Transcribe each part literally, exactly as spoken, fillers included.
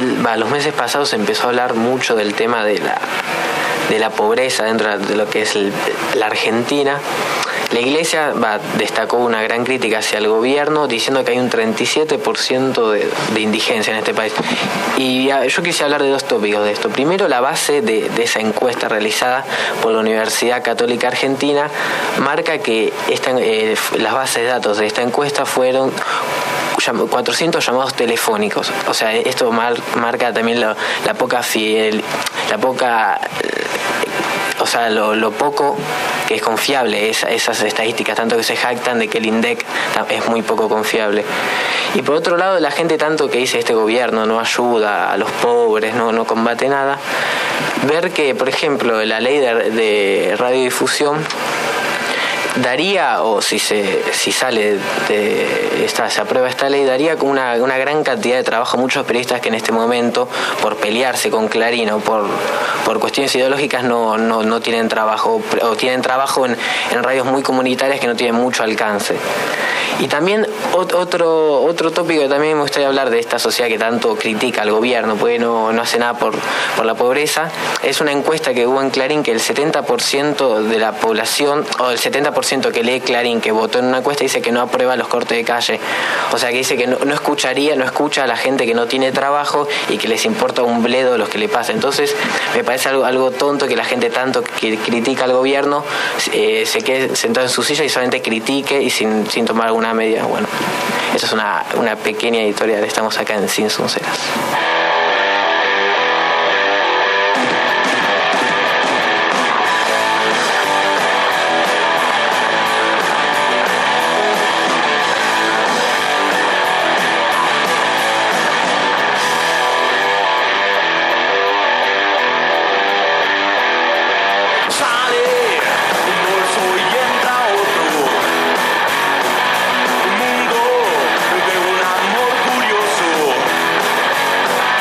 el, va, los meses pasados se empezó a hablar mucho del tema de la, de la pobreza dentro de lo que es el, la Argentina. La Iglesia va, destacó una gran crítica hacia el gobierno diciendo que hay un treinta y siete por ciento de, de indigencia en este país. Y ya, yo quise hablar de dos tópicos de esto. Primero, la base de, de esa encuesta realizada por la Universidad Católica Argentina marca que esta, eh, las bases de datos de esta encuesta fueron cuatrocientos llamados telefónicos. O sea, esto mar, marca también la, la poca fiel, la poca... O sea, lo, lo poco que es confiable es, esas estadísticas, tanto que se jactan de que el INDEC es muy poco confiable. Y por otro lado, la gente tanto que dice este gobierno no ayuda a los pobres, no, no combate nada, ver que, por ejemplo, la ley de, de radiodifusión daría, o si se si sale de esta, se aprueba esta ley, daría una, una gran cantidad de trabajo a muchos periodistas que en este momento, por pelearse con Clarín o por, por cuestiones ideológicas, no, no, no tienen trabajo, o tienen trabajo en, en radios muy comunitarias que no tienen mucho alcance. Y también otro, otro tópico que también me gustaría hablar de esta sociedad que tanto critica al gobierno, porque no, no hace nada por, por la pobreza, es una encuesta que hubo en Clarín que el setenta por ciento de la población, o el setenta por ciento que lee Clarín, que votó en una encuesta, dice que no aprueba los cortes de calle. O sea, que dice que no, no escucharía, no escucha a la gente que no tiene trabajo y que les importa un bledo los que le pasa. Entonces, me parece algo, algo tonto que la gente tanto que critica al gobierno eh, se quede sentado en su silla y solamente critique y sin, sin tomar alguna medida. Bueno, eso es una, una pequeña editorial. Estamos acá en Sin Sonceras. Mundo de un amor curioso.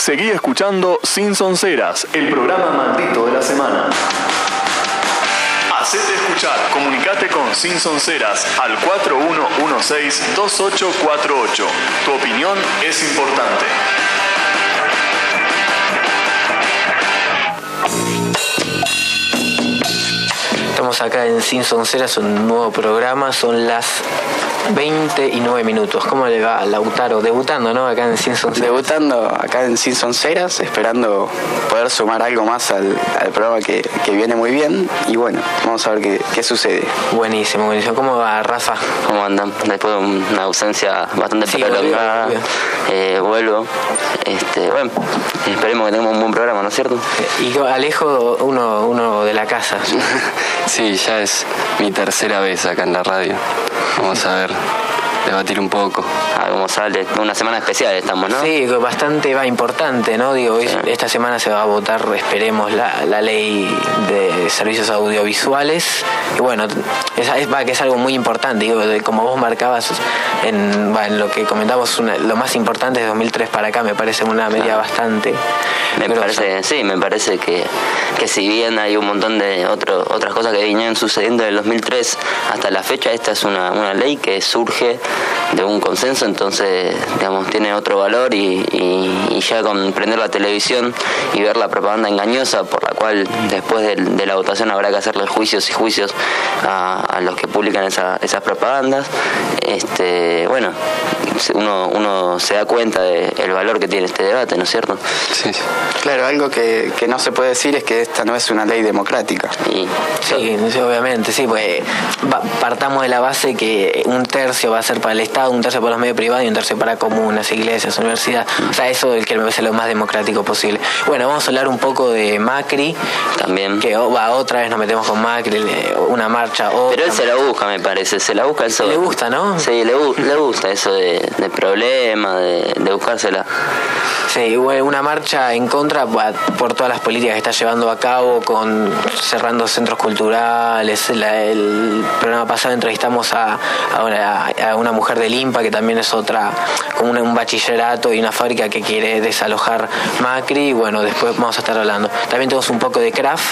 Seguí escuchando Sin Sonceras, el programa maldito de la semana. Hacete escuchar. Comunicate con Sin Sonceras al cuatro uno uno seis dos ocho cuatro ocho. Tu opinión es importante. Estamos acá en Sin Sonceras, un nuevo programa, son las veinte y nueve minutos. ¿Cómo le va a Lautaro? Debutando, ¿no? Acá en Sin Sonceras. Debutando acá en Sin Sonceras, esperando poder sumar algo más al, al programa que, que viene muy bien. Y bueno, vamos a ver qué, qué sucede. Buenísimo, buenísimo. ¿Cómo va, Rafa? ¿Cómo andan? Después de una ausencia bastante sí, prolongada, eh, vuelvo. Este, bueno, esperemos que tengamos un buen programa, ¿no es cierto? Y Alejo, uno, uno de la casa. Sí, ya es mi tercera vez acá en la radio. Vamos a ver, debatir un poco. A ver cómo sale. Una semana especial estamos, ¿no? Sí, bastante va importante, ¿no? Digo, sí. Esta semana se va a votar, esperemos, la, la ley de servicios audiovisuales. Y bueno, es, es, va, que es algo muy importante. Digo, de, como vos marcabas en, va, en lo que comentamos, una, lo más importante es dos mil tres para acá, me parece una medida claro. bastante... Me grosa. parece, sí, me parece que, que si bien hay un montón de otro, otras cosas que vinieron sucediendo del dos mil tres hasta la fecha, esta es una, una ley que surge de un consenso, entonces, digamos, tiene otro valor y, y, y ya con prender la televisión y ver la propaganda engañosa por la cual después de, de la votación habrá que hacerle juicios y juicios a, a los que publican esa, esas propagandas, este, bueno, uno, uno se da cuenta del valor que tiene este debate, ¿no es cierto? Sí. Claro, algo que, que no se puede decir es que esta no es una ley democrática. Y, sí, sí, obviamente, sí, pues partamos de la base que un tercio va a ser para el Estado, un tercio para los medios privados y un tercio para comunas, iglesias, universidades. O sea, eso es el que me parece lo más democrático posible. Bueno, vamos a hablar un poco de Macri. También. Que va, otra vez nos metemos con Macri, una marcha. Otra. Pero él se la busca, me parece, se la busca él solo. Le gusta, ¿no? Sí, le, le gusta eso de, de problema, de, de buscársela. Sí, una marcha en contra por todas las políticas que está llevando a cabo, con cerrando centros culturales. La, el programa pasado entrevistamos a, a, una, a una mujer del INPA, que también es otra, como un, un bachillerato y una fábrica que quiere desalojar Macri. Y bueno, después vamos a estar hablando. También tenemos un poco de Kraft,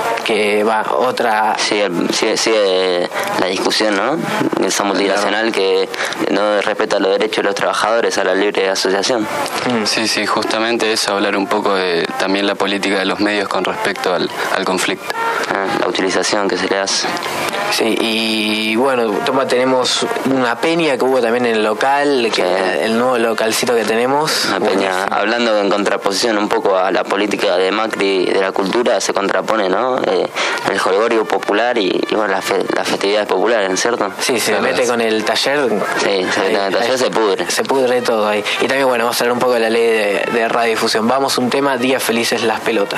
que va otra... Sigue, sigue, sigue la discusión, ¿no? Esa multinacional que no respeta los derechos de los trabajadores a la libre asociación. Sí, sí, justamente eso, hablar un poco de también la política de los medios con respecto al, al conflicto. Ah, la utilización que se le hace. Sí, y bueno, toma, tenemos una peña que hubo también en el local, que sí. El nuevo localcito que tenemos. Una peña, buenísimo. Hablando en contraposición un poco a la política de Macri de la cultura, se contrapone, ¿no? Eh, el jolgorio popular y, y bueno, las, fe, las festividades populares, ¿cierto? Sí, se claro. mete con el taller. Sí, se mete con el taller, se pudre. Se pudre todo ahí. Y también, bueno, vamos a hablar un poco de la ley de, de radiodifusión. Vamos, un tema, Días Felices las Pelotas.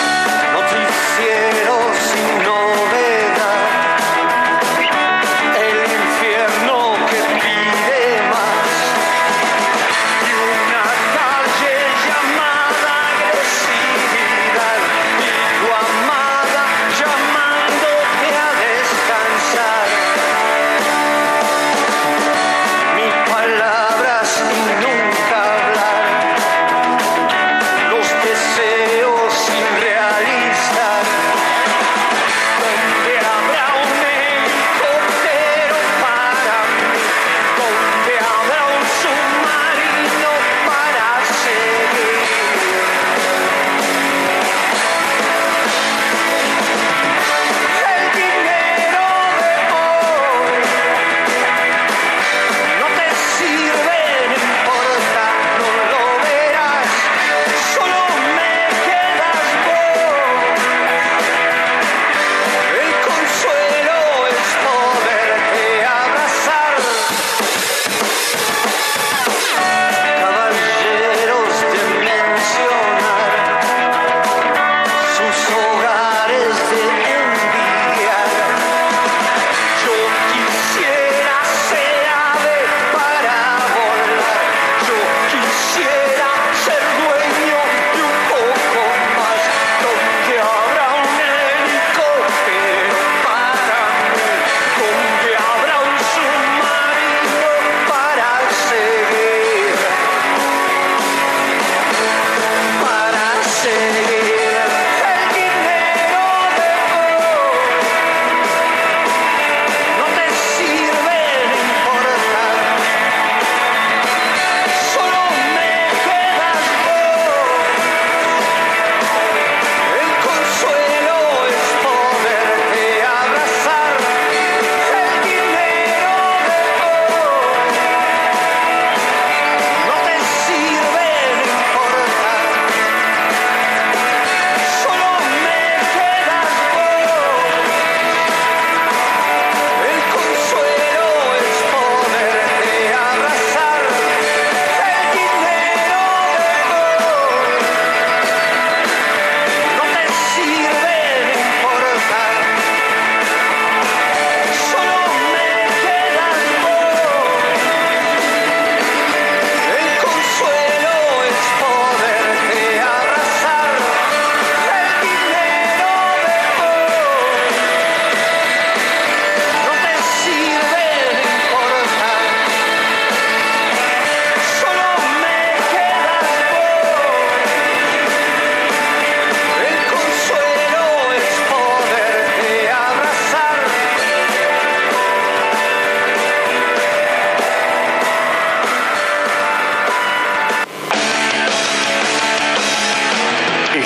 Noticiero sin novedad.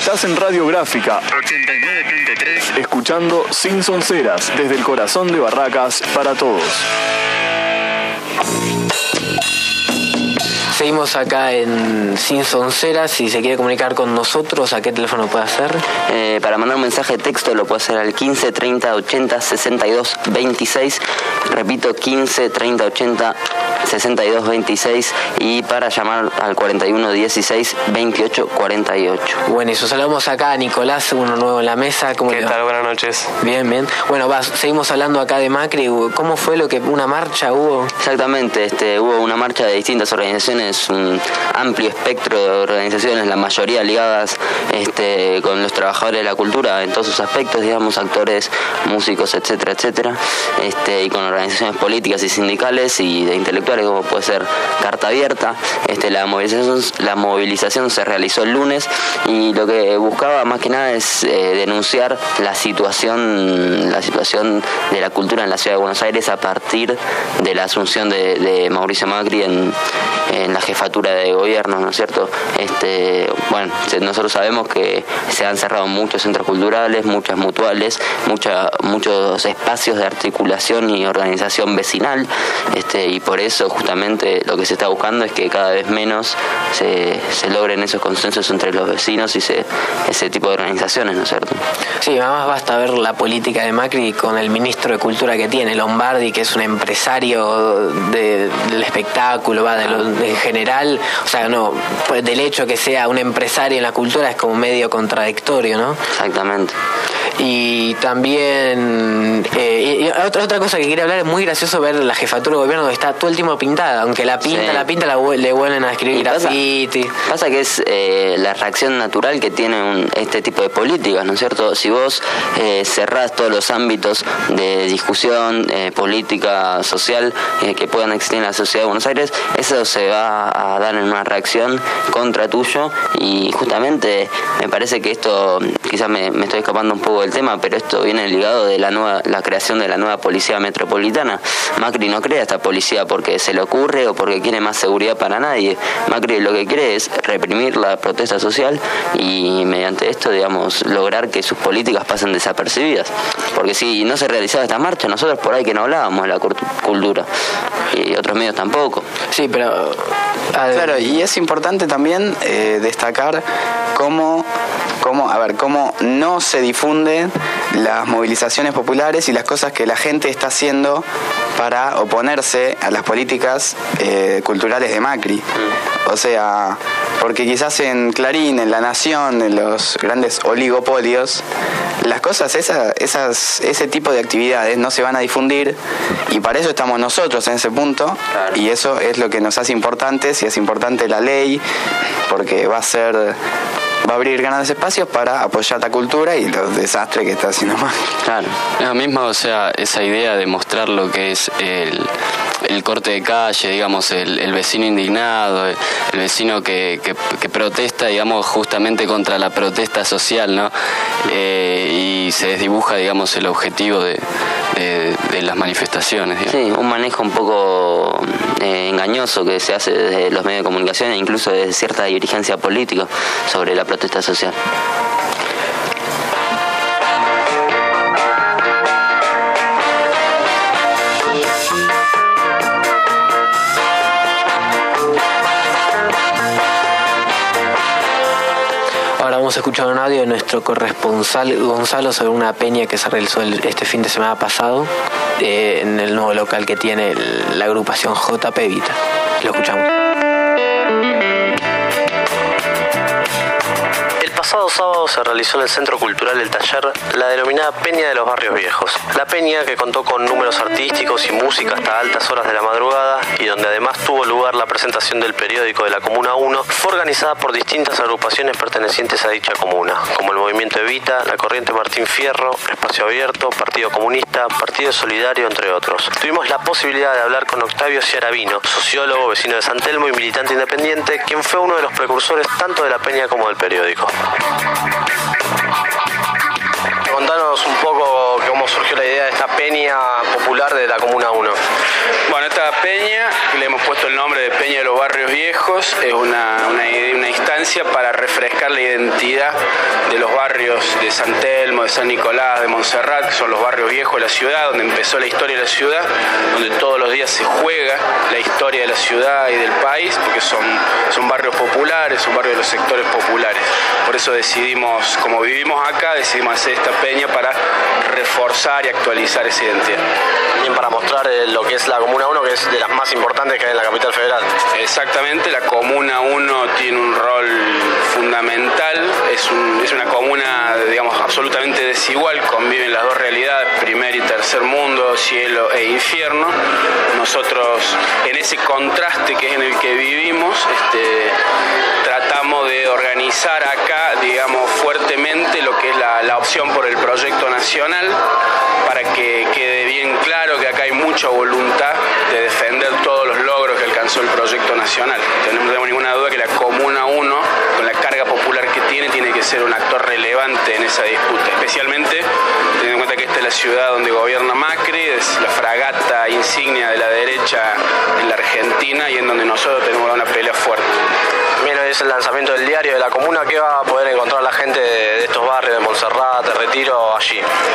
Estás en Radiográfica ochenta y nueve punto tres, escuchando Sin Sonceras, desde el corazón de Barracas para todos. Seguimos acá en Sin Sonceras. Si se quiere comunicar con nosotros, ¿a qué teléfono puede hacer? Eh, para mandar un mensaje de texto lo puede hacer al quince treinta ochenta sesenta y dos veintiséis. Repito, quince treinta ochenta sesenta y dos veintiséis. Y para llamar al cuarenta y uno dieciséis veintiocho cuarenta y ocho. Bueno, y saludamos acá a Nicolás, uno nuevo en la mesa. ¿Cómo ¿Qué le va? tal? Buenas noches. Bien, bien. Bueno, va, seguimos hablando acá de Macri. ¿Cómo fue lo que una marcha hubo? Exactamente, este, hubo una marcha de distintas organizaciones, un amplio espectro de organizaciones, la mayoría ligadas este, con los trabajadores de la cultura en todos sus aspectos, digamos, actores, músicos, etcétera, etcétera, este, y con organizaciones políticas y sindicales y de intelectuales, como puede ser Carta Abierta. Este, la movilización, la movilización se realizó el lunes y lo que buscaba más que nada es eh, denunciar la situación, la situación de la cultura en la ciudad de Buenos Aires a partir de la asunción de, de Mauricio Macri en, en la jefatura de gobierno, ¿no es cierto? Este, bueno, nosotros sabemos que se han cerrado muchos centros culturales, muchas mutuales, mucha, muchos espacios de articulación y organización vecinal, este, y por eso justamente lo que se está buscando es que cada vez menos se, se logren esos consensos entre los vecinos y se, ese tipo de organizaciones, ¿no es cierto? Sí, además basta ver la política de Macri con el ministro de Cultura que tiene, Lombardi, que es un empresario de, del espectáculo, va, de lo, de, en general, o sea, no, pues del hecho que sea un empresario en la cultura es como medio contradictorio, ¿no? Exactamente. Y también eh, y otra, otra cosa que quería hablar, es muy gracioso ver la jefatura de gobierno que está todo el tiempo pintada, aunque la pinta, sí. la pinta la, le vuelven a escribir graffiti. Pasa, pasa que es eh, la reacción natural que tiene un, este tipo de políticas, ¿no es cierto? Si vos eh, cerrás todos los ámbitos de discusión eh, política, social eh, que puedan existir en la sociedad de Buenos Aires, eso se va a dar en una reacción contra tuyo, y justamente me parece que esto, quizás me, me estoy escapando un poco del tema, pero esto viene ligado de la nueva la creación de la nueva policía metropolitana. Macri no crea esta policía porque se le ocurre o porque quiere más seguridad para nadie. Macri lo que quiere es reprimir la protesta social y mediante esto, digamos, lograr que sus políticas pasen desapercibidas, porque si no se realizaba esta marcha, nosotros por ahí que no hablábamos de la cultura y otros medios tampoco. Sí, pero claro, y es importante también eh, destacar cómo, cómo, a ver, cómo no se difunden las movilizaciones populares y las cosas que la gente está haciendo para oponerse a las políticas eh, culturales de Macri. O sea, porque quizás en Clarín, en La Nación, en los grandes oligopolios, las cosas, esas, esas, ese tipo de actividades no se van a difundir, y para eso estamos nosotros en ese punto, claro. Y eso es lo que nos hace importantes, y es importante la ley, porque va a ser... va a abrir grandes espacios para apoyar la cultura y los desastres que está haciendo Macri. Claro. La misma, o sea, esa idea de mostrar lo que es el, el corte de calle, digamos, el, el vecino indignado, el, el vecino que, que, que protesta, digamos, justamente contra la protesta social, ¿no? Eh, y se desdibuja, digamos, el objetivo de, de, de las manifestaciones, digamos. Sí, un manejo un poco eh, engañoso que se hace desde los medios de comunicación e incluso desde cierta dirigencia política sobre la protesta social. Ahora vamos a escuchar un audio de nuestro corresponsal Gonzalo sobre una peña que se realizó el, este fin de semana pasado eh, en el nuevo local que tiene el, la agrupación J P Vita. Lo escuchamos. El pasado sábado se realizó en el Centro Cultural El Taller la denominada Peña de los Barrios Viejos. La peña, que contó con números artísticos y música hasta altas horas de la madrugada y donde además tuvo lugar la presentación del periódico de la Comuna uno, fue organizada por distintas agrupaciones pertenecientes a dicha comuna, como el Movimiento Evita, la Corriente Martín Fierro, Espacio Abierto, Partido Comunista, Partido Solidario, entre otros. Tuvimos la posibilidad de hablar con Octavio Ciaravino, sociólogo, vecino de San Telmo y militante independiente, quien fue uno de los precursores tanto de la peña como del periódico. Contanos un poco cómo surgió la idea de esta peña popular de la Comuna uno. Bueno, esta peña, le hemos puesto el nombre de Peña de los Barrios Viejos, es una, una, una instancia militancia para refrescar la identidad de los barrios de San Telmo, de San Nicolás, de Montserrat, que son los barrios viejos de la ciudad, donde empezó la historia de la ciudad, donde todos los días se juega la historia de la ciudad y del país, porque son, son barrios populares, son barrios de los sectores populares. Por eso decidimos, como vivimos acá, decidimos hacer esta peña para reforzar y actualizar esa identidad. También para mostrar eh, lo que es la Comuna uno, que es de las más importantes que hay en la capital federal. Exactamente, la Comuna uno tiene un rol fundamental, es, un, es una comuna, digamos, absolutamente desigual, conviven las dos realidades, primer y tercer mundo, cielo e infierno. Nosotros, en ese contraste que es en el que vivimos, este, tratamos de organizar acá, digamos, fuertemente lo que es la, la opción por el proyecto nacional, para que quede bien claro que acá hay mucha voluntad de defender todos los logros que alcanzó el proyecto nacional. No tenemos ninguna duda que la Comuna uno, con la carga popular que tiene, tiene que ser un actor relevante en esa disputa, especialmente teniendo en cuenta que esta es la ciudad donde gobierna Macri, es la fragata insignia de la derecha en la Argentina y en donde nosotros tenemos una pelea fuerte. También hoy es el lanzamiento del diario de la Comuna. ¿Qué va a poder encontrar la gente de estos barrios, de Montserrat, de Retiro, allí?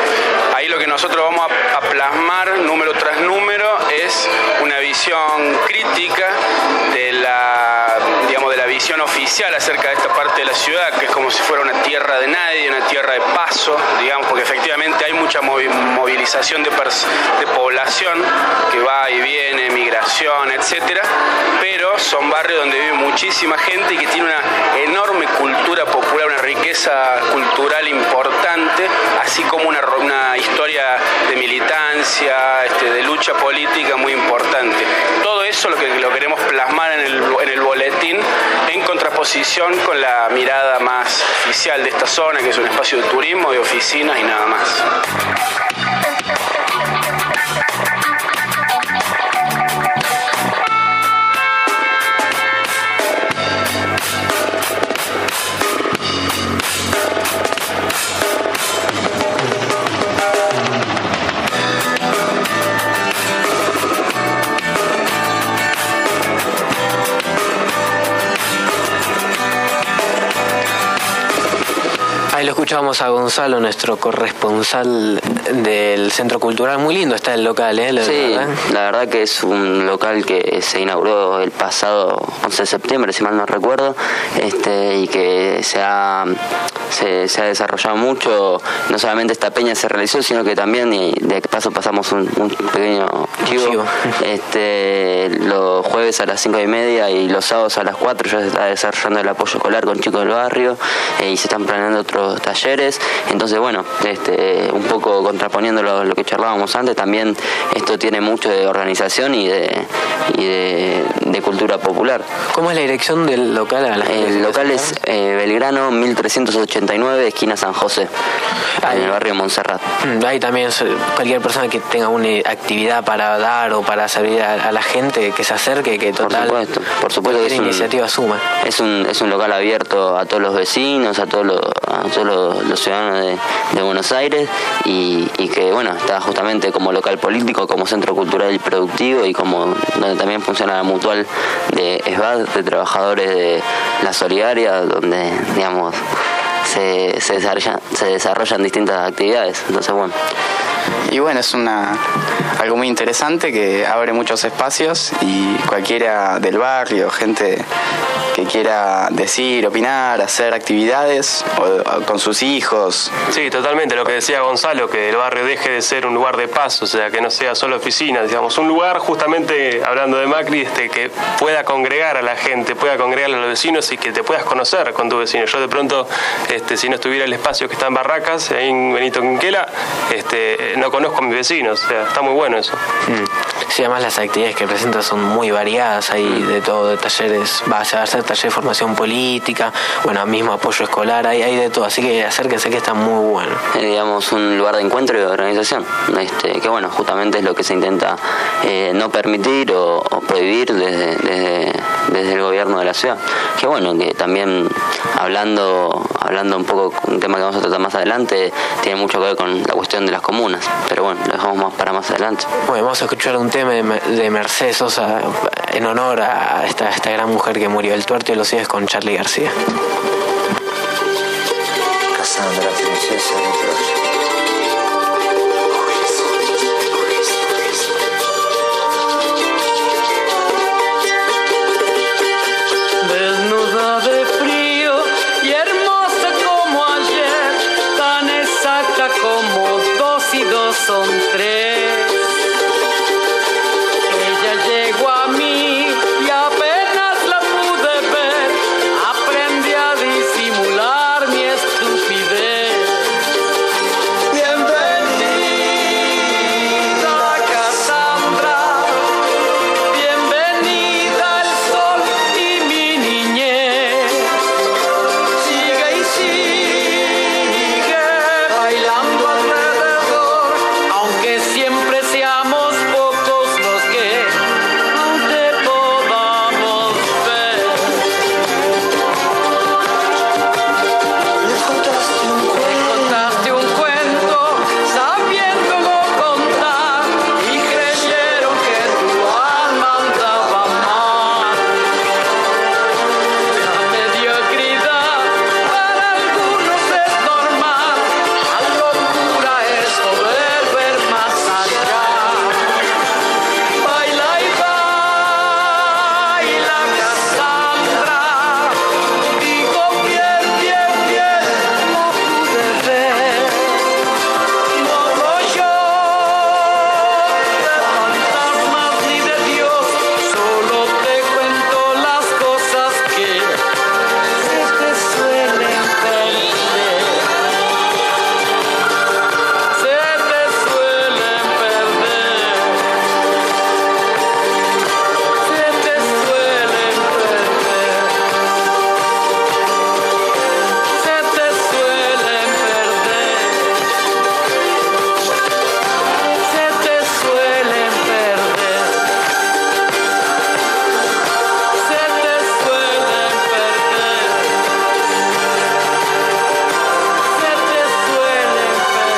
Ahí lo que nosotros vamos a, a plasmar, número tras número, es una visión crítica de la, digamos, de la visión oficial acerca de esta parte de la ciudad, que es como si fuera una tierra de nadie, una tierra de paso, digamos, porque efectivamente hay mucha movilización de, de población que va y viene, migración, etcétera, pero son barrios donde vive muchísima gente y que tiene una enorme cultura popular, una riqueza cultural importante, así como una, una historia de militancia, este, de lucha política muy importante. Todo eso lo que lo queremos plasmar en el, en el boletín, en contraposición con la mirada más oficial de esta zona, que es un espacio de turismo, de oficinas y nada más. Ahí lo escuchábamos a Gonzalo, nuestro corresponsal del Centro Cultural. Muy lindo está el local, ¿eh? La sí, verdad. La verdad que es un local que se inauguró el pasado once de septiembre, si mal no recuerdo, este, y que se ha, se, se ha desarrollado mucho. No solamente esta peña se realizó, sino que también, y de paso pasamos un, un pequeño chivo, chivo. Este, los jueves a las cinco y media y los sábados a las cuatro ya se está desarrollando el apoyo escolar con chicos del barrio, eh, y se están planeando otros talleres. Entonces, bueno, este, un poco contraponiendo lo, lo que charlábamos antes, también esto tiene mucho de organización y de, y de, de cultura popular. ¿Cómo es la dirección del local? A la el local es eh, Belgrano mil trescientos ochenta y nueve, esquina San José, ahí, en el barrio Montserrat. Ahí también cualquier persona que tenga una actividad para dar o para servir a, a la gente, que se acerque, que total, por supuesto, por supuesto que es un, iniciativa suma. Es un, es un local abierto a todos los vecinos, a todos los, a todos los, los ciudadanos de, de Buenos Aires, y, y que bueno, está justamente como local político, como centro cultural y productivo, y como donde también funciona la mutual de S B A D, de trabajadores de la Solidaria, donde digamos se, se, desarrollan, se desarrollan distintas actividades. Entonces, bueno. Y bueno, es una algo muy interesante que abre muchos espacios, y cualquiera del barrio, gente que quiera decir, opinar, hacer actividades o, o con sus hijos. Sí, totalmente, lo que decía Gonzalo, que el barrio deje de ser un lugar de paso, o sea, que no sea solo oficina, digamos, un lugar, justamente hablando de Macri, este, que pueda congregar a la gente, pueda congregar a los vecinos y que te puedas conocer con tu vecino. Yo de pronto, este, si no estuviera el espacio que está en Barracas, ahí en Benito Quinquela, este, no conozco a mis vecinos, o sea, está muy bueno eso. Mm. Sí, además las actividades que presenta son muy variadas, hay mm. de todo, de talleres, va a ser taller de formación política, bueno, mismo apoyo escolar, hay, hay de todo, así que acérquense, que está muy bueno. Eh, digamos, un lugar de encuentro y de organización, este, que bueno, justamente es lo que se intenta eh, no permitir o, o prohibir desde, desde, desde el gobierno de la ciudad. Que bueno, que también hablando, hablando un poco, un tema que vamos a tratar más adelante, tiene mucho que ver con la cuestión de las comunas, pero bueno, lo dejamos más para más adelante. Bueno, vamos a escuchar un tema de, de Mercedes Sosa, en honor a esta, esta gran mujer que murió. El Tuerto de los Cielos con Charly García. Cassandra, princesa de Troya. Desnuda de frío y hermosa como ayer, tan exacta como dos y dos son tres. Ella llegó a mí y apenas la pude ver, aprendí a disimular mi estupidez. Bienvenida Cassandra, bienvenida al sol y mi niñez. Sigue y sigue bailando alrededor, aunque siempre seamos pocos los que aún te podamos ver. Les contaste un Me cuento. contaste un cuento sabiéndolo contar y creyeron que tu alma andaba mal. La mediocridad para algunos es normal, la locura es poder ver más allá. Baila y baila Cassandra, digo bien, bien, bien, no pude ver. No soy yo de fantasmas ni de Dios, solo te cuento las cosas que se te suelen perder. Se te suelen perder. Se te suelen perder. Se te suelen perder. Se te suelen perder. Se te suelen perder. Se te suelen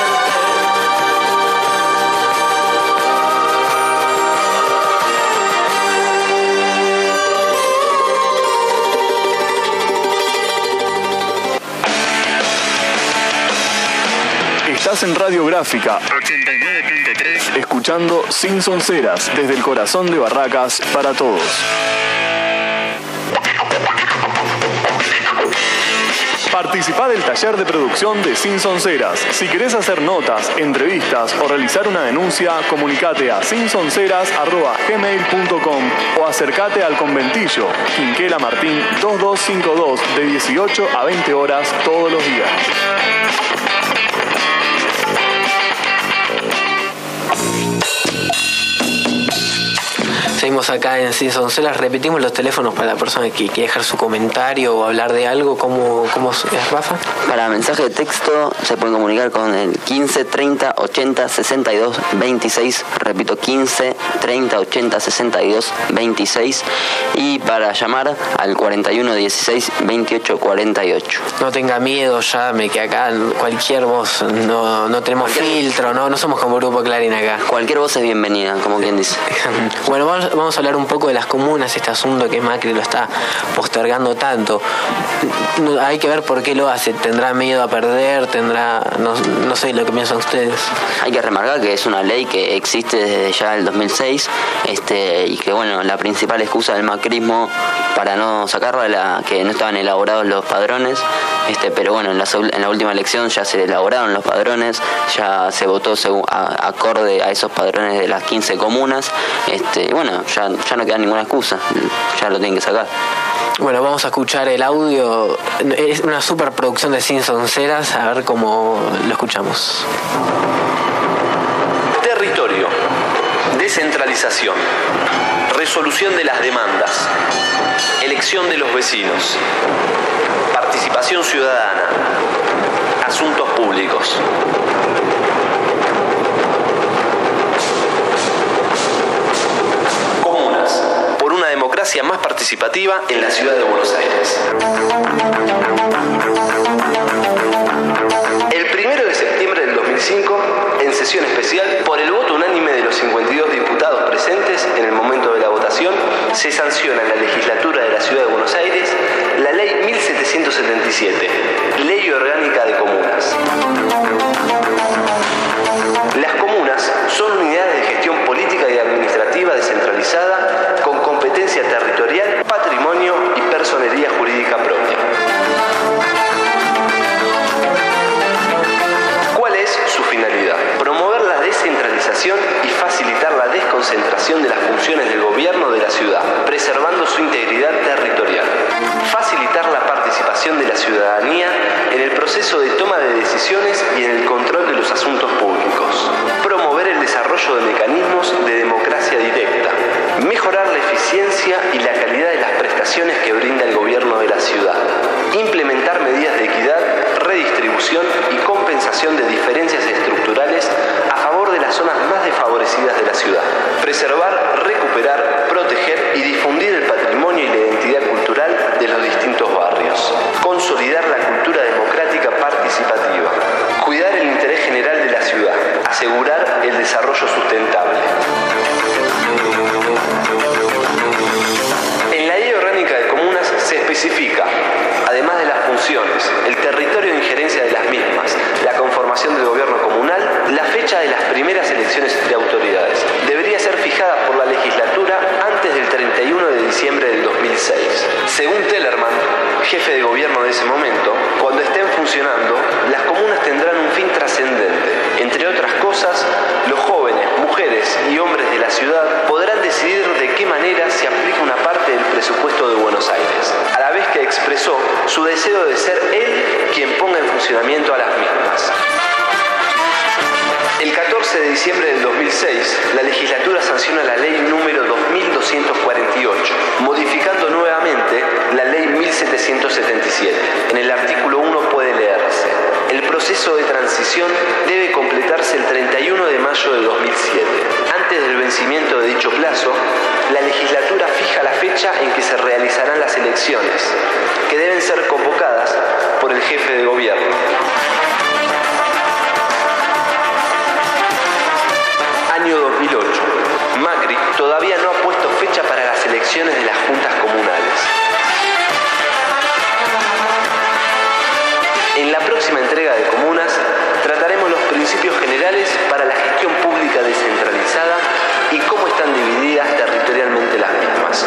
Estás en Radiográfica ochenta y nueve punto tres. escuchando Sin Sonceras desde el corazón de Barracas para todos. Participá del taller de producción de Sin Sonceras. Si querés hacer notas, entrevistas o realizar una denuncia, comunicate a sinsonceras arroba gmail punto com o acercate al Conventillo, Quinquela Martín dos dos cinco dos, de dieciocho a veinte horas todos los días. Seguimos acá en Sin Sonceras, repetimos los teléfonos para la persona que quiere dejar su comentario o hablar de algo. ¿Cómo, cómo es, Rafa? Para mensaje de texto se pueden comunicar con el quince, treinta, ochenta, sesenta y dos, veintiséis, repito, quince, treinta, ochenta, sesenta y dos, veintiséis, y para llamar al cuarenta y uno, dieciséis, veintiocho, cuarenta y ocho. No tenga miedo, llame, que acá cualquier voz, no, no tenemos filtro, no, no somos como Grupo Clarín acá. Cualquier voz es bienvenida, como quien dice. Bueno, vamos, vamos a hablar un poco de las comunas, este asunto que Macri lo está postergando tanto. No, hay que ver por qué lo hace. ¿Tendrá miedo a perder? ¿Tendrá...? No, no sé lo que piensan ustedes. Hay que remarcar que es una ley que existe desde ya el dos mil seis, este, y que bueno, la principal excusa del macrismo para no sacarla era que no estaban elaborados los padrones, este, pero bueno, en la, en la última elección ya se elaboraron los padrones, ya se votó según, a, acorde a esos padrones de las quince comunas, este, y bueno, ya, ya no queda ninguna excusa, ya lo tienen que sacar. Bueno, vamos a escuchar el audio. Es una superproducción de Sin Sonceras, a ver cómo lo escuchamos. Territorio, descentralización, resolución de las demandas, elección de los vecinos, participación ciudadana, asuntos públicos. Comunas, por una democracia más participativa en la ciudad de Buenos Aires. El primero de septiembre del dos mil cinco, en sesión especial, por el voto unánime de los cincuenta y dos diputados presentes en el momento de la votación, se setenta y siete, Ley Orgánica de Comunas. Las comunas son unidades de gestión política y administrativa descentralizada con competencia territorial, patrimonio y personería jurídica propia. ¿Cuál es su finalidad? Promover la descentralización y facilitar la desconcentración de las funciones del gobierno de la ciudad, preservando su integridad territorial. Facilitar la participación de la ciudadanía en el proceso de toma de decisiones y en el control de los asuntos públicos. Promover el desarrollo de mecanismos de democracia directa. Mejorar la eficiencia y la calidad de las prestaciones que brinda el gobierno de la ciudad. Implementar medidas de equidad, redistribución y compensación de diferencias estructurales a favor de las zonas más desfavorecidas de la ciudad. Preservar, recuperar, proteger y difundir el patrimonio y la identidad cultural de los distintos barrios. Consolidar la cultura democrática participativa. Cuidar el interés general de la ciudad. Asegurar el desarrollo sustentable. En la Ley Orgánica de Comunas se especifica, además de las funciones, el territorio de injerencia de las mismas, la conformación del gobierno comunal, la fecha de las primeras elecciones de autoridades. Debería ser fijada por la legislatura antes del treinta y uno de diciembre del dos mil seis. Según Tellerman, jefe de gobierno de ese momento, cuando estén funcionando, las comunas tendrán un fin trascendente. Entre otras cosas, los jóvenes, mujeres y hombres de la ciudad podrán decidir de qué manera se aplica una parte del presupuesto de Buenos Aires, a la vez que expresó su deseo de ser él quien ponga en funcionamiento a las mismas. El catorce de diciembre del dos mil seis, la legislatura sanciona la ley número dos mil doscientos cuarenta y ocho, modificando nuevamente la ley mil setecientos setenta y siete. En el artículo uno puede leerse: el proceso de transición debe completarse el treinta y uno de mayo de dos mil siete. Antes del vencimiento de dicho plazo, la legislatura fija la fecha en que se realizarán las elecciones, que deben ser convocadas por el jefe de gobierno. Año dos mil ocho. Macri todavía no ha puesto fecha para las elecciones de las juntas comunales. En la próxima entrega de Comunas trataremos los principios generales para la gestión pública descentralizada y cómo están divididas territorialmente las mismas.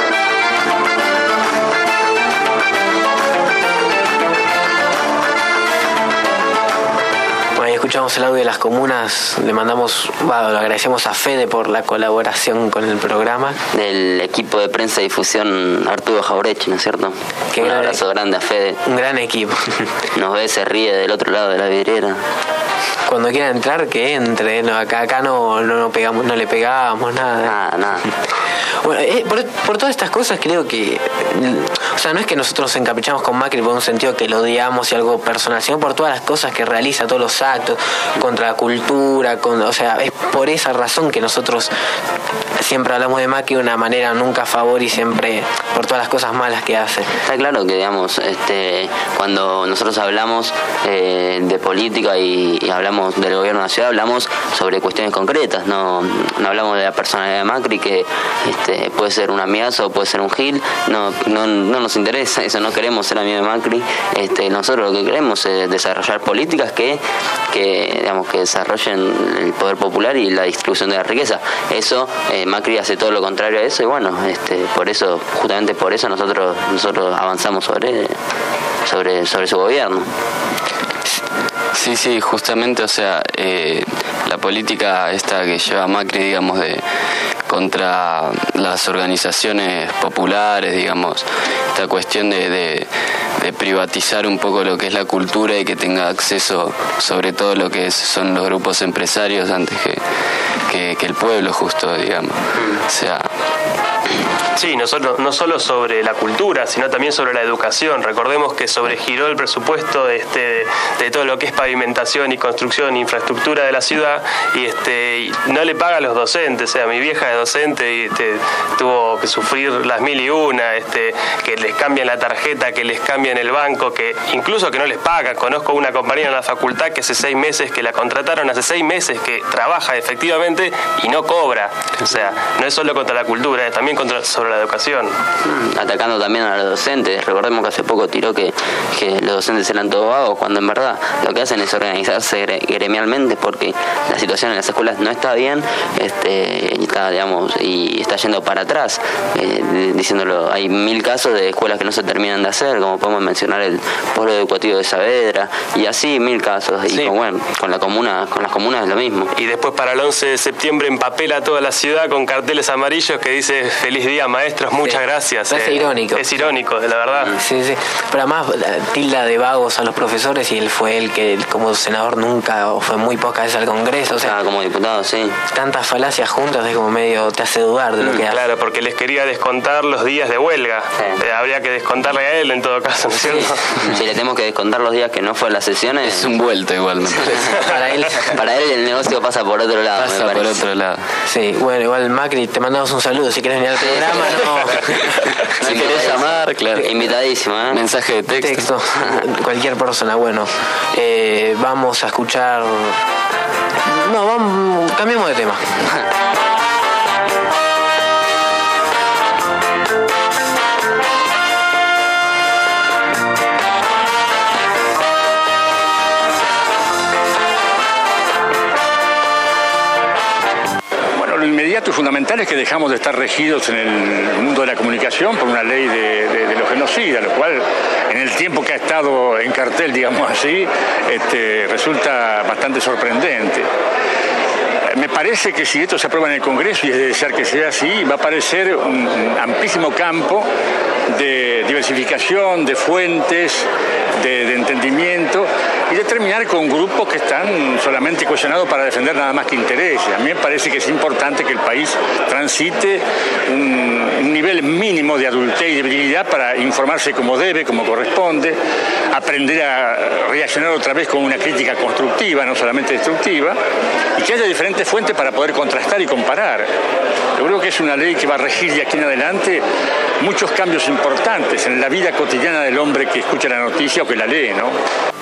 Bueno, ahí escuchamos el audio de las comunas, le mandamos, bueno, le agradecemos a Fede por la colaboración con el programa. Del equipo de prensa y difusión Arturo Jaureche, ¿no es cierto? Qué un gran, abrazo grande a Fede. Un gran equipo. Nos ve, se ríe del otro lado de la vidriera. Cuando quiera entrar, que entre. No, acá acá no, no, no, pegamos, no le pegamos, nada. Nada, nada. Bueno, eh, por, por todas estas cosas creo que, o sea, no es que nosotros nos encaprichamos con Macri por un sentido que lo odiamos y algo personal, sino por todas las cosas que realiza, todos los actos contra la cultura, con, o sea, es por esa razón que nosotros siempre hablamos de Macri de una manera nunca a favor y siempre por todas las cosas malas que hace. Está claro que, digamos, este, cuando nosotros hablamos eh, de política y, y hablamos del gobierno de la ciudad, hablamos sobre cuestiones concretas, no, no hablamos de la personalidad de Macri, que este, puede ser un amigazo o puede ser un gil, no, no, no nos interesa eso, no queremos ser amigos de Macri. Este, nosotros lo que queremos es desarrollar políticas que, que, digamos, que desarrollen el poder popular y la distribución de la riqueza. Eso, eh, Macri hace todo lo contrario a eso y bueno, este, por eso, justamente por eso nosotros nosotros avanzamos sobre sobre sobre su gobierno. Sí, sí, justamente, o sea, eh, la política esta que lleva Macri, digamos, de contra las organizaciones populares, digamos, esta cuestión de, de, de privatizar un poco lo que es la cultura y que tenga acceso sobre todo lo que es, son los grupos empresarios antes que, que, que el pueblo, justo, digamos. O sea... Sí, no solo, no solo sobre la cultura, sino también sobre la educación. Recordemos que sobregiró el presupuesto de, este, de, de todo lo que es pavimentación y construcción, infraestructura de la ciudad, y este y no le paga a los docentes. O sea, mi vieja es docente y este, tuvo que sufrir las mil y una, este, que les cambian la tarjeta, que les cambian el banco, que incluso que no les pagan. Conozco una compañera en la facultad que hace seis meses que la contrataron, hace seis meses que trabaja efectivamente y no cobra. O sea, no es solo contra la cultura, es también contra, sobre la educación. Atacando también a los docentes. Recordemos que hace poco tiró que, que los docentes eran todos vagos, cuando en verdad lo que hacen es organizarse gremialmente porque la situación en las escuelas no está bien, este, y está, digamos, y está yendo para atrás, eh, diciéndolo. Hay mil casos de escuelas que no se terminan de hacer, como podemos mencionar el polo educativo de Saavedra, y así mil casos. Y sí. con, bueno, con la comuna, con las comunas es lo mismo. Y después para el once de septiembre empapela toda la ciudad con carteles amarillos que dice feliz día maestros, muchas sí. gracias. Es eh, irónico. Es irónico, la verdad. Sí, sí. Pero además tilda de vagos a los profesores y él fue el que como senador nunca o fue muy pocas veces al Congreso. O sea, ah, como diputado, sí. Tantas falacias juntas es como medio te hace dudar de lo mm, que hace. Claro, porque les quería descontar los días de huelga. Sí. Eh, habría que descontarle a él en todo caso, ¿no es cierto? Sí. Si le tenemos que descontar los días que no fue a las sesiones... Es un vuelto igual, ¿no? Para él para él el negocio pasa por otro lado. Pasa por otro lado. Sí, bueno, igual Macri, te mandamos un saludo. Si querés venir al programa, no. Si querés llamar, claro. Invitadísimo, ¿eh? Mensaje de texto. texto. Cualquier persona. Bueno, eh, vamos a escuchar. No, vamos, cambiemos de tema. Lo inmediato y fundamental es que dejamos de estar regidos en el mundo de la comunicación por una ley de, de, de los genocidas, lo cual en el tiempo que ha estado en cartel, digamos así, este, resulta bastante sorprendente. Me parece que si esto se aprueba en el Congreso, y es de desear que sea así, va a aparecer un, un amplísimo campo de diversificación, de fuentes, de, de entendimiento, y de terminar con grupos que están solamente cuestionados para defender nada más que intereses. A mí me parece que es importante que el país transite un, un nivel mínimo de adultez y de virilidad para informarse como debe, como corresponde, aprender a reaccionar otra vez con una crítica constructiva, no solamente destructiva, y que haya diferentes fuentes para poder contrastar y comparar. Yo creo que es una ley que va a regir de aquí en adelante muchos cambios importantes en la vida cotidiana del hombre que escucha la noticia o que la lee, ¿no?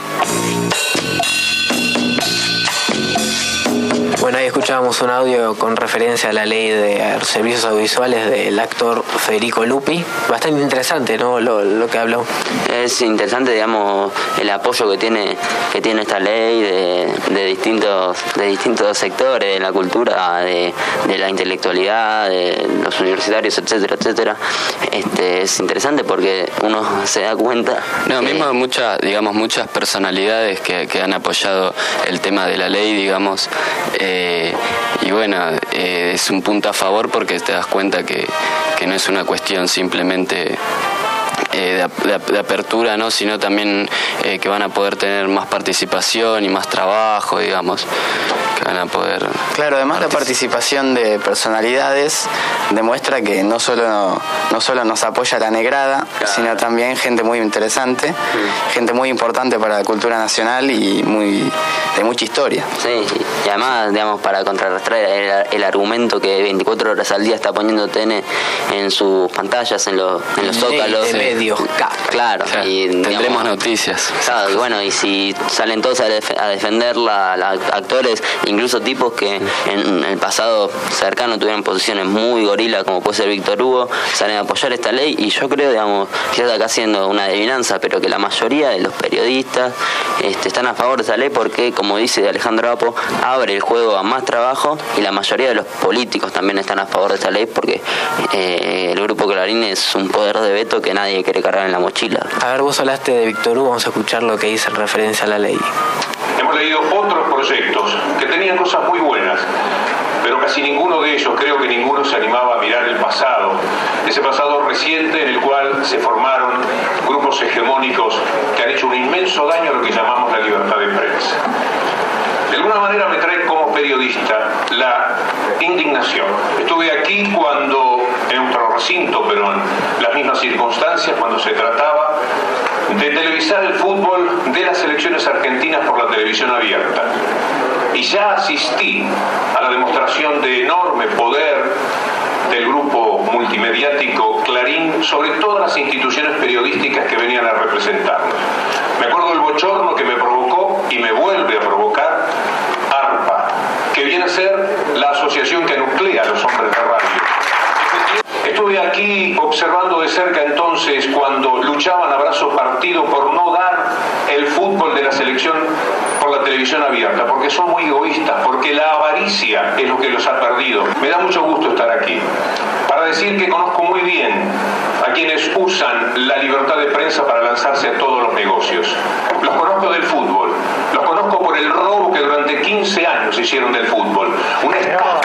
Bueno, ahí escuchábamos un audio con referencia a la ley de servicios audiovisuales del actor Federico Lupi. Bastante interesante, ¿no? Lo, lo que habló. Es interesante, digamos, el apoyo que tiene que tiene esta ley de, de distintos de distintos sectores de la cultura, de, de la intelectualidad, de los universitarios, etcétera, etcétera. Este, es interesante porque uno se da cuenta. No, que... mismo muchas, digamos, muchas personalidades que, que han apoyado el tema de la ley, digamos. Eh, y bueno, eh, es un punto a favor porque te das cuenta que, que no es una cuestión simplemente eh, de, de, de apertura, ¿no? Sino también eh, que van a poder tener más participación y más trabajo, digamos, que van a poder... Claro, además la participación de personalidades demuestra que no solo, no solo nos apoya la negrada, claro, sino también gente muy interesante, mm. gente muy importante para la cultura nacional y muy de mucha historia. Sí, y además, digamos, para contrarrestar el, el argumento que veinticuatro horas al día está poniendo T N en sus pantallas, en, los en los zócalos. De medios. Claro. O sea, y, tendremos digamos, noticias. Claro, y bueno, y si salen todos a, def- a defenderla, la, actores, incluso tipos que en el pasado cercano tuvieron posiciones muy gorilas, como puede ser Víctor Hugo, salen a apoyar esta ley, y yo creo, digamos, que está acá haciendo una adivinanza, pero que la mayoría de los periodistas este, están a favor de esa ley porque, como dice Alejandro Apo, abre el juego a más trabajo, y la mayoría de los políticos también están a favor de esta ley porque eh, el Grupo Clarín es un poder de veto que nadie quiere cargar en la mochila. A ver, vos hablaste de Víctor Hugo, vamos a escuchar lo que dice en referencia a la ley. Hemos leído otros proyectos que tenían cosas muy buenas, pero casi ninguno de ellos, creo que ninguno se animaba a mirar el pasado, ese pasado reciente en el cual se formaron grupos hegemónicos que han hecho un inmenso daño a lo que llamamos la libertad de prensa. De alguna manera me trae como periodista la indignación. Estuve aquí cuando, en otro recinto, pero en las mismas circunstancias, cuando se trataba de televisar el fútbol de las selecciones argentinas por la televisión abierta. Y ya asistí a la demostración de enorme poder del grupo multimediático Clarín sobre todas las instituciones periodísticas que venían a representarnos. Me acuerdo del bochorno que me provocó y me vuelve a provocar ARPA, que viene a ser la asociación que nuclea a los hombres de radio. estuve aquí observando de cerca entonces cuando luchaban a brazo partido por no dar el fútbol de la selección por la televisión abierta, porque son muy egoístas, porque la avaricia es lo que los ha perdido. Me da mucho gusto estar aquí para decir que conozco muy bien a quienes usan la libertad de prensa para lanzarse a todos los negocios. Los conozco del fútbol, los conozco por el robo que durante quince años hicieron del fútbol. Una estafa.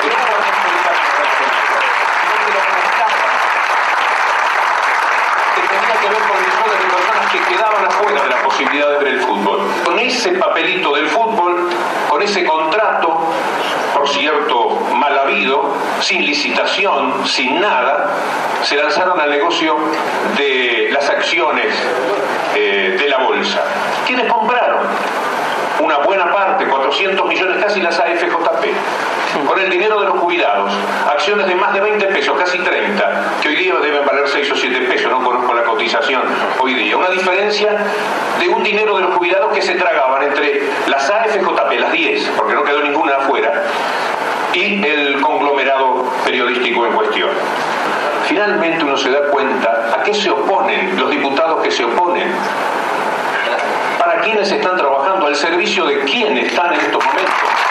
Que tenía que ver con millones de personas que quedaban afuera de la posibilidad de ver el fútbol. Con ese papelito del fútbol, con ese contrato, por cierto, mal habido, sin licitación, sin nada, se lanzaron al negocio de las acciones eh, de la bolsa. ¿Quiénes compraron? Una buena parte, cuatrocientos millones casi, las A F J P. Con el dinero de los jubilados, acciones de más de veinte pesos, casi treinta, que hoy día deben valer seis o siete pesos, no conozco la cotización hoy día. Una diferencia de un dinero de los jubilados que se tragaban entre las A F J P, las diez, porque no quedó ninguna afuera, y el conglomerado periodístico en cuestión. Finalmente uno se da cuenta a qué se oponen los diputados que se oponen. ¿Para quiénes están trabajando? ¿Al servicio de quién están en estos momentos?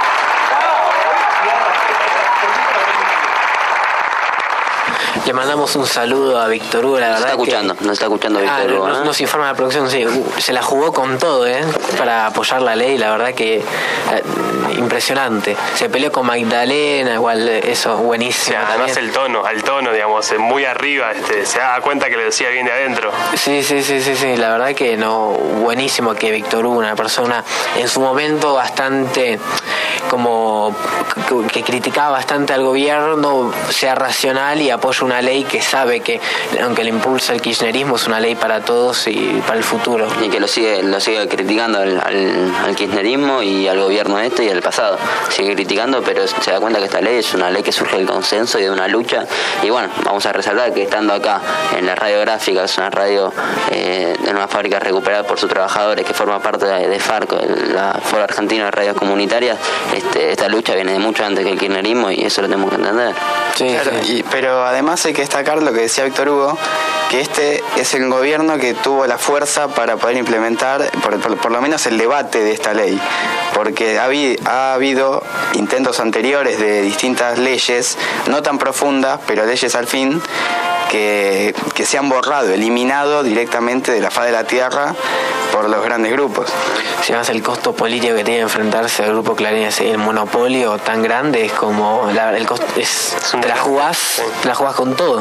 Le mandamos un saludo a Víctor Hugo, la verdad. Nos está escuchando, que... nos está escuchando Víctor ah, Hugo. Nos, ¿eh? nos informa la producción, sí, se la jugó con todo, ¿eh? Para apoyar la ley, la verdad que eh, impresionante. Se peleó con Magdalena, igual eso, buenísimo. O sea, además el tono, al tono, digamos, muy arriba, este, se da cuenta que lo decía bien de adentro. Sí, sí, sí, sí, sí, la verdad que no, buenísimo que Víctor Hugo, una persona en su momento bastante como que criticaba bastante al gobierno, sea racional y apoya una ley que sabe que aunque le impulsa el kirchnerismo es una ley para todos y para el futuro. Y que lo sigue lo sigue criticando al, al, al kirchnerismo y al gobierno este y al pasado. Sigue criticando, pero se da cuenta que esta ley es una ley que surge del consenso y de una lucha. Y bueno, vamos a resaltar que estando acá en la radiográfica, es una radio eh, en una fábrica recuperada por sus trabajadores que forma parte de, de FARCO, la Foro Argentino de Radios Comunitarias. Este, esta lucha viene de mucho antes que el kirchnerismo y eso lo tenemos que entender. Sí, claro, sí. Y, pero además hay que destacar lo que decía Víctor Hugo, que este es el gobierno que tuvo la fuerza para poder implementar por, por, por lo menos el debate de esta ley, porque ha, habi, ha habido intentos anteriores de distintas leyes, no tan profundas, pero leyes al fin, que, que se han borrado, eliminado directamente de la faz de la tierra por los grandes grupos. Si además el costo político que tiene que enfrentarse al grupo Clarín es el monopolio tan grande, es como la, el costo es, te la jugás, te la jugás con todo.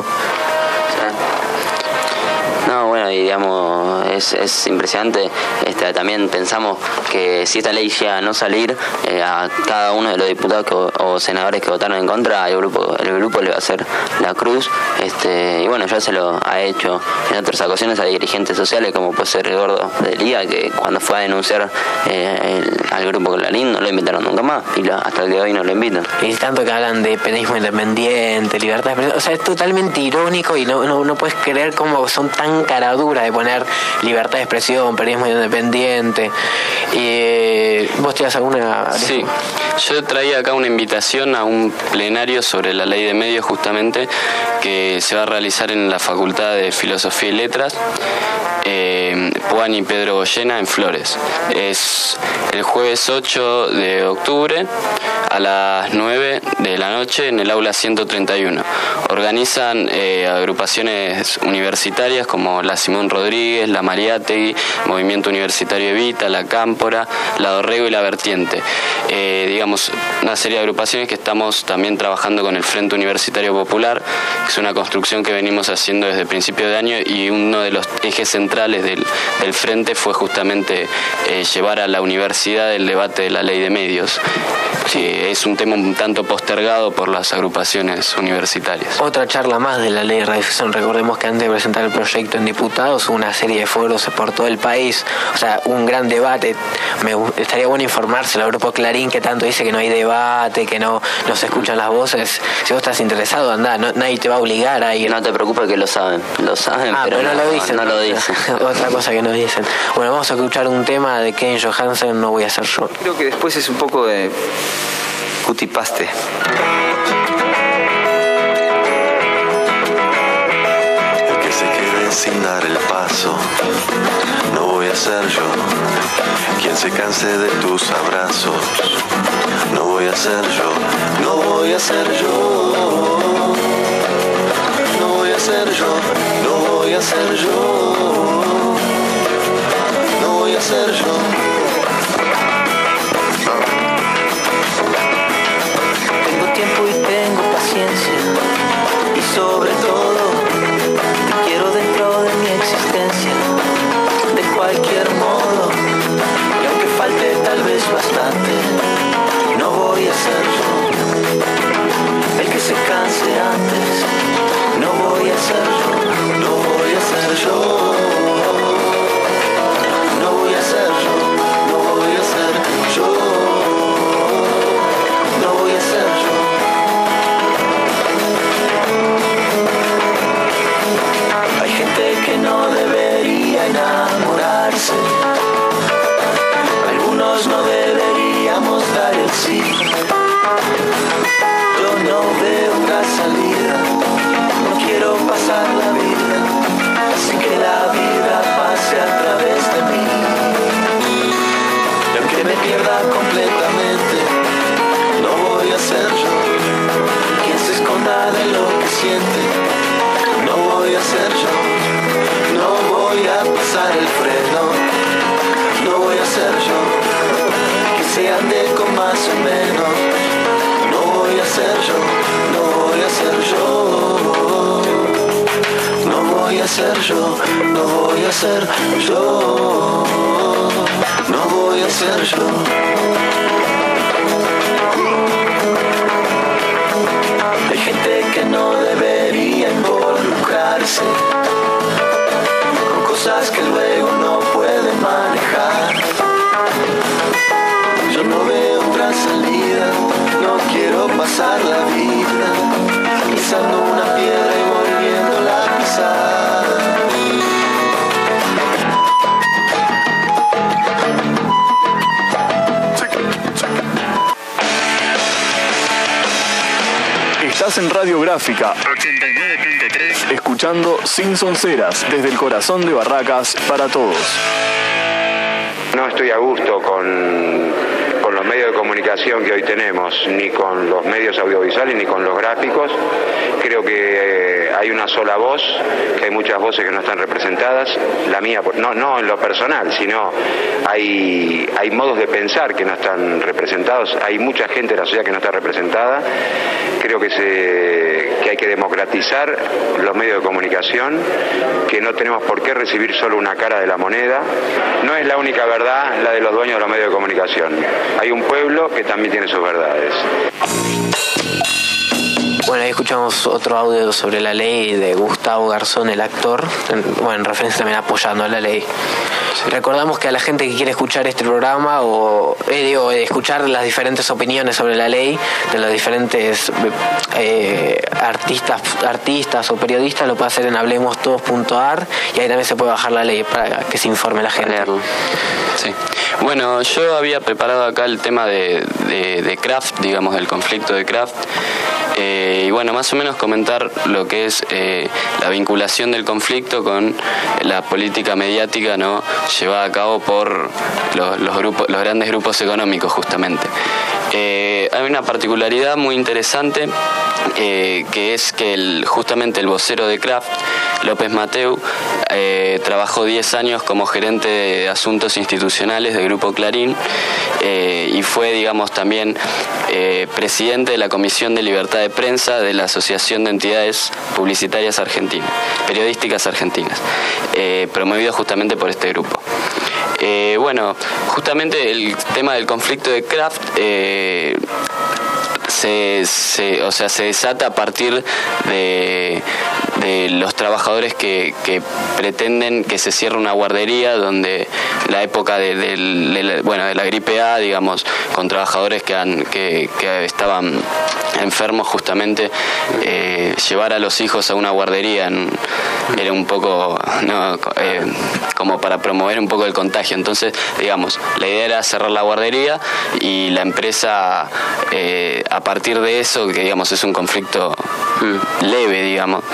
No, bueno, y digamos, es, es impresionante. Este, también pensamos que si esta ley llega a no salir, eh, a cada uno de los diputados que, o senadores que votaron en contra, el grupo, el grupo le va a hacer la cruz. Este, y bueno, ya se lo ha hecho en otras ocasiones a dirigentes sociales, como puede ser el Gordo de Lía, que cuando fue a denunciar eh, el, al grupo Clarín no lo invitaron nunca más, y lo, hasta el día de hoy no lo invitan. Y tanto que hablan de periodismo independiente, libertad de expresión, o sea, es totalmente irónico y no, no, no puedes creer cómo son tan cara dura de poner libertad de expresión, periodismo independiente. Y ¿vos tienes alguna? Sí, yo traía acá una invitación a un plenario sobre la ley de medios, justamente, que se va a realizar en la Facultad de Filosofía y Letras, eh, Puan y Pedro Goyena, en Flores. Es el jueves ocho de octubre a las nueve de la noche en el aula ciento treinta y uno. Organizan eh, agrupaciones universitarias como la Simón Rodríguez, la Mariátegui, Movimiento Universitario Evita, la Cámpora, la Dorrego y la Vertiente. Eh, digamos, una serie de agrupaciones que estamos también trabajando con el Frente Universitario Popular, que es una construcción que venimos haciendo desde principio de año, y uno de los ejes centrales del, del Frente fue justamente eh, llevar a la universidad el debate de la ley de medios. Eh, es un tema un tanto postergado por las agrupaciones universitarias. Otra charla más de la ley de radiodifusión. Recordemos que antes de presentar el proyecto en diputados hubo una serie de foros por todo el país, o sea, un gran debate. Me estaría bueno informarse al grupo Clarín, que tanto dice que no hay debate, que no, no se escuchan las voces. Si vos estás interesado, andá, no, nadie te va a obligar a ir. No te preocupes que lo saben, lo saben, ah, pero, pero no, no lo dicen. No, no lo dicen. Otra cosa que no dicen. Bueno, vamos a escuchar un tema de Ken Johansen, No voy a ser yo. Creo que después es un poco de cutipaste. sin dar el paso. No voy a ser yo quien se canse de tus abrazos. No voy a ser yo, no voy a ser yo. No voy a ser yo, no voy a ser yo. No voy a ser yo. Tengo tiempo y tengo paciencia, y sobre todo te quiero dentro de mi existencia, de cualquier modo, y aunque falte tal vez bastante, no voy a ser yo el que se canse antes. No voy a ser yo, no voy a ser yo. No voy a ser yo, no voy a ser yo. No voy a ser yo. Hay gente que no debería enamorarse. Algunos no deberíamos dar el sí. Yo no veo una salida, no quiero pasar la vida sin que la vida pase a través de mí. Y aunque me pierda completamente, no voy a ser yo quien se esconda de lo que siente. No voy a ser yo, no voy a pasar el freno. No voy a ser yo que se ande con más o menos. No voy a ser yo, no voy a ser yo. No voy a ser yo, no voy a ser yo. No voy a ser yo. Hay gente que no debería involucrarse con cosas que luego no puede manejar. Yo no veo otra salida, no quiero pasar la vida pisando una piedra y volviéndola a pisar. Estás en Radiográfica ochenta y nueve punto tres, escuchando Sin Sonceras desde el corazón de Barracas para todos. No estoy a gusto con, con los medios de comunicación que hoy tenemos, ni con los medios audiovisuales, ni con los gráficos. Creo que hay una sola voz, que hay muchas voces que no están representadas. La mía, no, no en lo personal, sino hay, hay modos de pensar que no están representados. Hay mucha gente de la sociedad que no está representada. Creo que, se, que hay que democratizar los medios de comunicación, que no tenemos por qué recibir solo una cara de la moneda. No es la única verdad la de los dueños de los medios de comunicación. Hay un pueblo que también tiene sus verdades. Bueno, ahí escuchamos otro audio sobre la ley de Gustavo Garzón, el actor, en, bueno, en referencia también apoyando a la ley. Sí. Recordamos que a la gente que quiere escuchar este programa o eh, digo, escuchar las diferentes opiniones sobre la ley de los diferentes eh, artistas, artistas o periodistas, lo puede hacer en hablemos todos punto a r y ahí también se puede bajar la ley para que se informe la gente. Sí. Bueno, yo había preparado acá el tema de, de, de Kraft, digamos, del conflicto de Kraft. Eh, y bueno, más o menos comentar lo que es eh, la vinculación del conflicto con la política mediática, ¿no?, llevada a cabo por los, los grupos, los grandes grupos económicos, justamente. Eh, hay una particularidad muy interesante, eh, que es que el, justamente el vocero de Kraft, López Mateu, eh, trabajó diez años como gerente de asuntos institucionales del Grupo Clarín, eh, y fue, digamos, también eh, presidente de la Comisión de Libertad de Prensa de la Asociación de Entidades Publicitarias Argentinas, Periodísticas Argentinas, eh, promovido justamente por este grupo. Eh, bueno, justamente el tema del conflicto de Kraft eh, se, se, o sea, se desata a partir de, de los trabajadores que, que pretenden que se cierre una guardería, donde la época de, de, de, de, bueno, de la gripe A, digamos, con trabajadores que, han, que, que estaban enfermos, justamente eh, llevar a los hijos a una guardería en, era un poco, no, eh, como para promover un poco el contagio. Entonces, digamos, la idea era cerrar la guardería y la empresa, eh, a partir de eso, que digamos es un conflicto leve, digamos,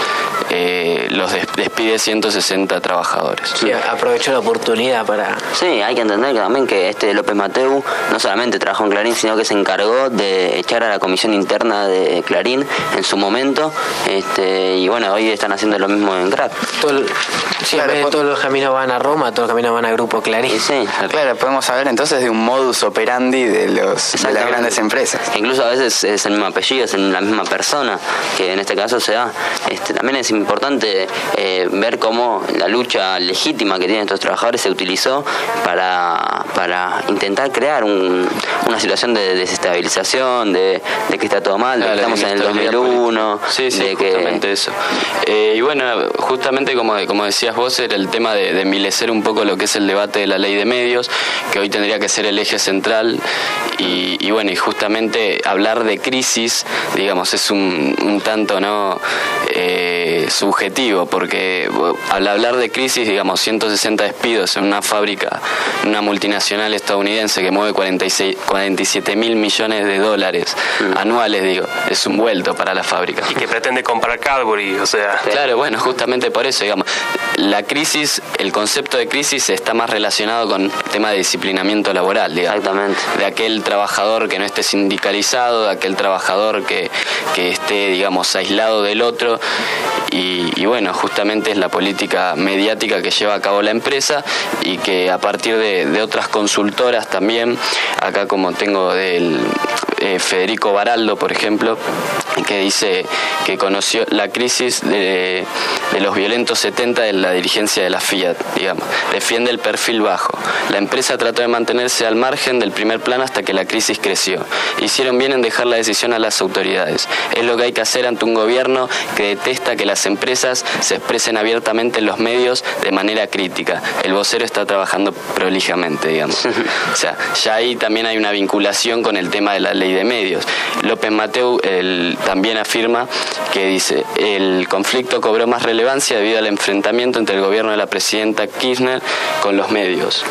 eh, los des- despide ciento sesenta trabajadores. Sí, aprovechó la oportunidad para... Sí, hay que entender que también que este López Mateu no solamente trabajó en Clarín, sino que se encargó de echar a la comisión interna de Clarín en su momento, este, y bueno, hoy están haciendo lo mismo en Crack. Todo el, sí, claro, en vez de todos los caminos van a Roma, todos los caminos van a Grupo Clarín. Sí, claro, podemos hablar entonces de un modus operandi de, los, de las grandes empresas. Incluso a veces es el mismo apellido, es la misma persona, que en este caso se da. Este, también es importante eh, ver cómo la lucha legítima que tienen estos trabajadores se utilizó para, para intentar crear un, una situación de desestabilización, de, de que está todo mal, de claro, que estamos en el dos mil uno. Sí, sí, de justamente que... eso. Eh, y bueno, justamente como, como decías vos, era el tema de, de envilecer un poco lo que es el debate de la ley de medios, que hoy tendría que ser el eje central, y, y bueno, y justamente hablar de crisis, digamos, es un, un tanto no eh, subjetivo, porque al hablar de crisis, digamos, ciento sesenta despidos en una fábrica, una multinacional estadounidense que mueve cuarenta y seis, cuarenta y siete mil millones de dólares mm. anuales, digo, es un vuelto para la fábrica. Y que pretende comprar Cadbury, o sea... Claro, bueno, justamente por eso, digamos, la crisis, el concepto de crisis está más relacionado con el tema de disciplinamiento laboral, digamos. Exactamente. De aquel trabajador que no esté sindicalizado, de aquel trabajador que, que esté, digamos, aislado del otro, y, y bueno, justamente es la política mediática que lleva a cabo la empresa, y que a partir de, de otras consultoras también, acá como tengo del eh, Federico Baraldo, por ejemplo, que dice que conoció la crisis de, de los violentos setenta de la dirigencia de la Fiat, digamos. Defiende el perfil bajo. La empresa trató de mantenerse al margen del primer plano hasta que la crisis creció. Hicieron bien en dejar la decisión a las autoridades. Es lo que hay que hacer ante un gobierno que detesta que las empresas se expresen abiertamente en los medios de manera crítica. El vocero está trabajando prolijamente, digamos. O sea, ya ahí también hay una vinculación con el tema de la ley de medios. López Mateu el, también afirma que dice, el conflicto cobró más relevancia debido al enfrentamiento entre el gobierno de la presidenta Kirchner con los medios.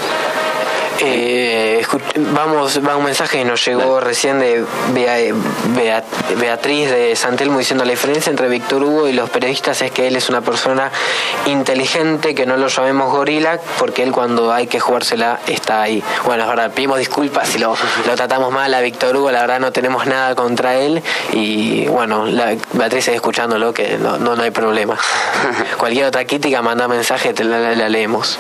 Eh, vamos, va un mensaje que nos llegó Dale. recién de Bea, Bea, Beatriz de Santelmo diciendo: la diferencia entre Víctor Hugo y los periodistas es que él es una persona inteligente, que no lo llamemos gorila, porque él cuando hay que jugársela está ahí. Bueno, es verdad, pedimos disculpas si lo, lo tratamos mal a Víctor Hugo, la verdad no tenemos nada contra él, y bueno, la, Beatriz sigue escuchándolo, que no, no, no hay problema. Cualquier otra crítica, manda mensaje, te la, la, la leemos.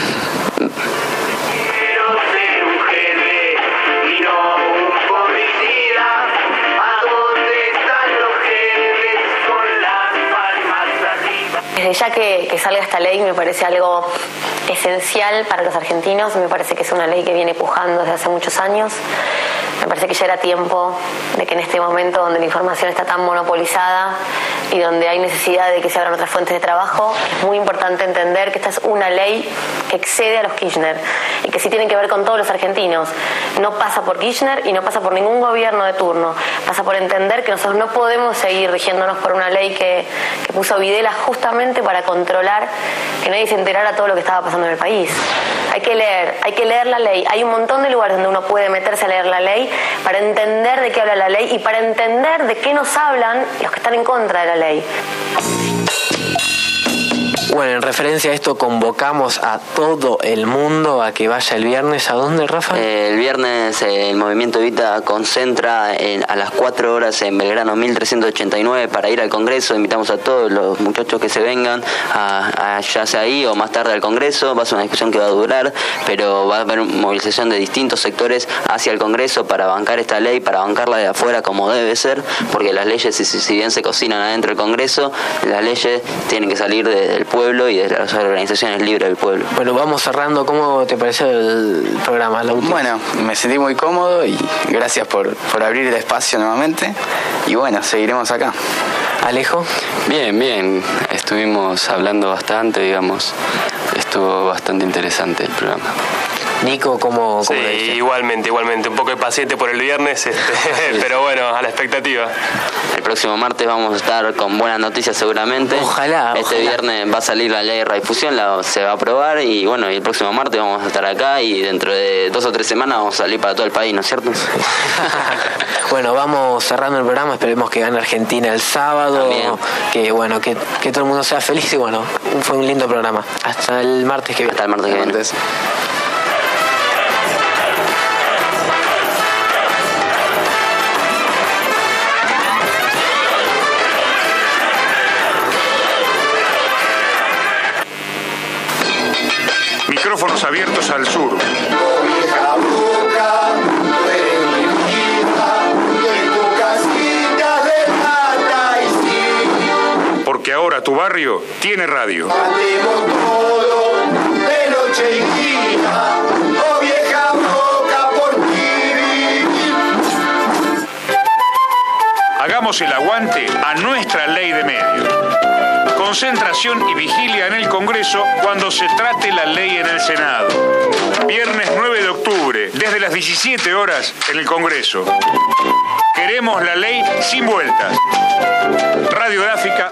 Desde ya que, que salga esta ley me parece algo esencial para los argentinos, me parece que es una ley que viene pujando desde hace muchos años. Me parece que ya era tiempo de que en este momento donde la información está tan monopolizada y donde hay necesidad de que se abran otras fuentes de trabajo, es muy importante entender que esta es una ley que excede a los Kirchner y que sí tiene que ver con todos los argentinos. No pasa por Kirchner y no pasa por ningún gobierno de turno. Pasa por entender que nosotros no podemos seguir rigiéndonos por una ley que, que puso Videla justamente para controlar que nadie se enterara de todo lo que estaba pasando en el país. Hay que leer, hay que leer la ley. Hay un montón de lugares donde uno puede meterse a leer la ley para entender de qué habla la ley y para entender de qué nos hablan los que están en contra de la ley. Bueno, en referencia a esto convocamos a todo el mundo a que vaya el viernes. ¿A dónde, Rafa? Eh, el viernes eh, el Movimiento Evita concentra en, a las cuatro horas en Belgrano mil trescientos ochenta y nueve para ir al Congreso. Invitamos a todos los muchachos que se vengan, a, a, ya sea ahí o más tarde al Congreso. Va a ser una discusión que va a durar, pero va a haber movilización de distintos sectores hacia el Congreso para bancar esta ley, para bancarla de afuera como debe ser, porque las leyes, si, si bien se cocinan adentro del Congreso, las leyes tienen que salir de, del pueblo y de las organizaciones libres del pueblo. Bueno, vamos cerrando. ¿Cómo te pareció el programa, la última? Bueno, me sentí muy cómodo y gracias por, por abrir el espacio nuevamente. Y bueno, seguiremos acá. Alejo. Bien, bien. Estuvimos hablando bastante, digamos. Estuvo bastante interesante el programa. Nico, ¿cómo, cómo Sí, lo viste? igualmente, igualmente. Un poco impaciente por el viernes, este, pero bueno, a la expectativa. El próximo martes vamos a estar con buenas noticias seguramente. Ojalá. Este ojalá. viernes va a salir la ley de radiodifusión, la, se va a aprobar y bueno, y el próximo martes vamos a estar acá y dentro de dos o tres semanas vamos a salir para todo el país, ¿no es cierto? Bueno, vamos cerrando el programa, esperemos que gane Argentina el sábado, También. que bueno, que, que todo el mundo sea feliz y bueno, fue un lindo programa. Hasta el martes que viene. Hasta el martes que viene. Micrófonos abiertos al sur. Porque ahora tu barrio tiene radio. Hagamos el aguante a nuestra ley de medios. Concentración y vigilia en el Congreso cuando se trate la ley en el Senado. Viernes nueve de octubre, desde las diecisiete horas en el Congreso. Queremos la ley sin vueltas. Radiográfica.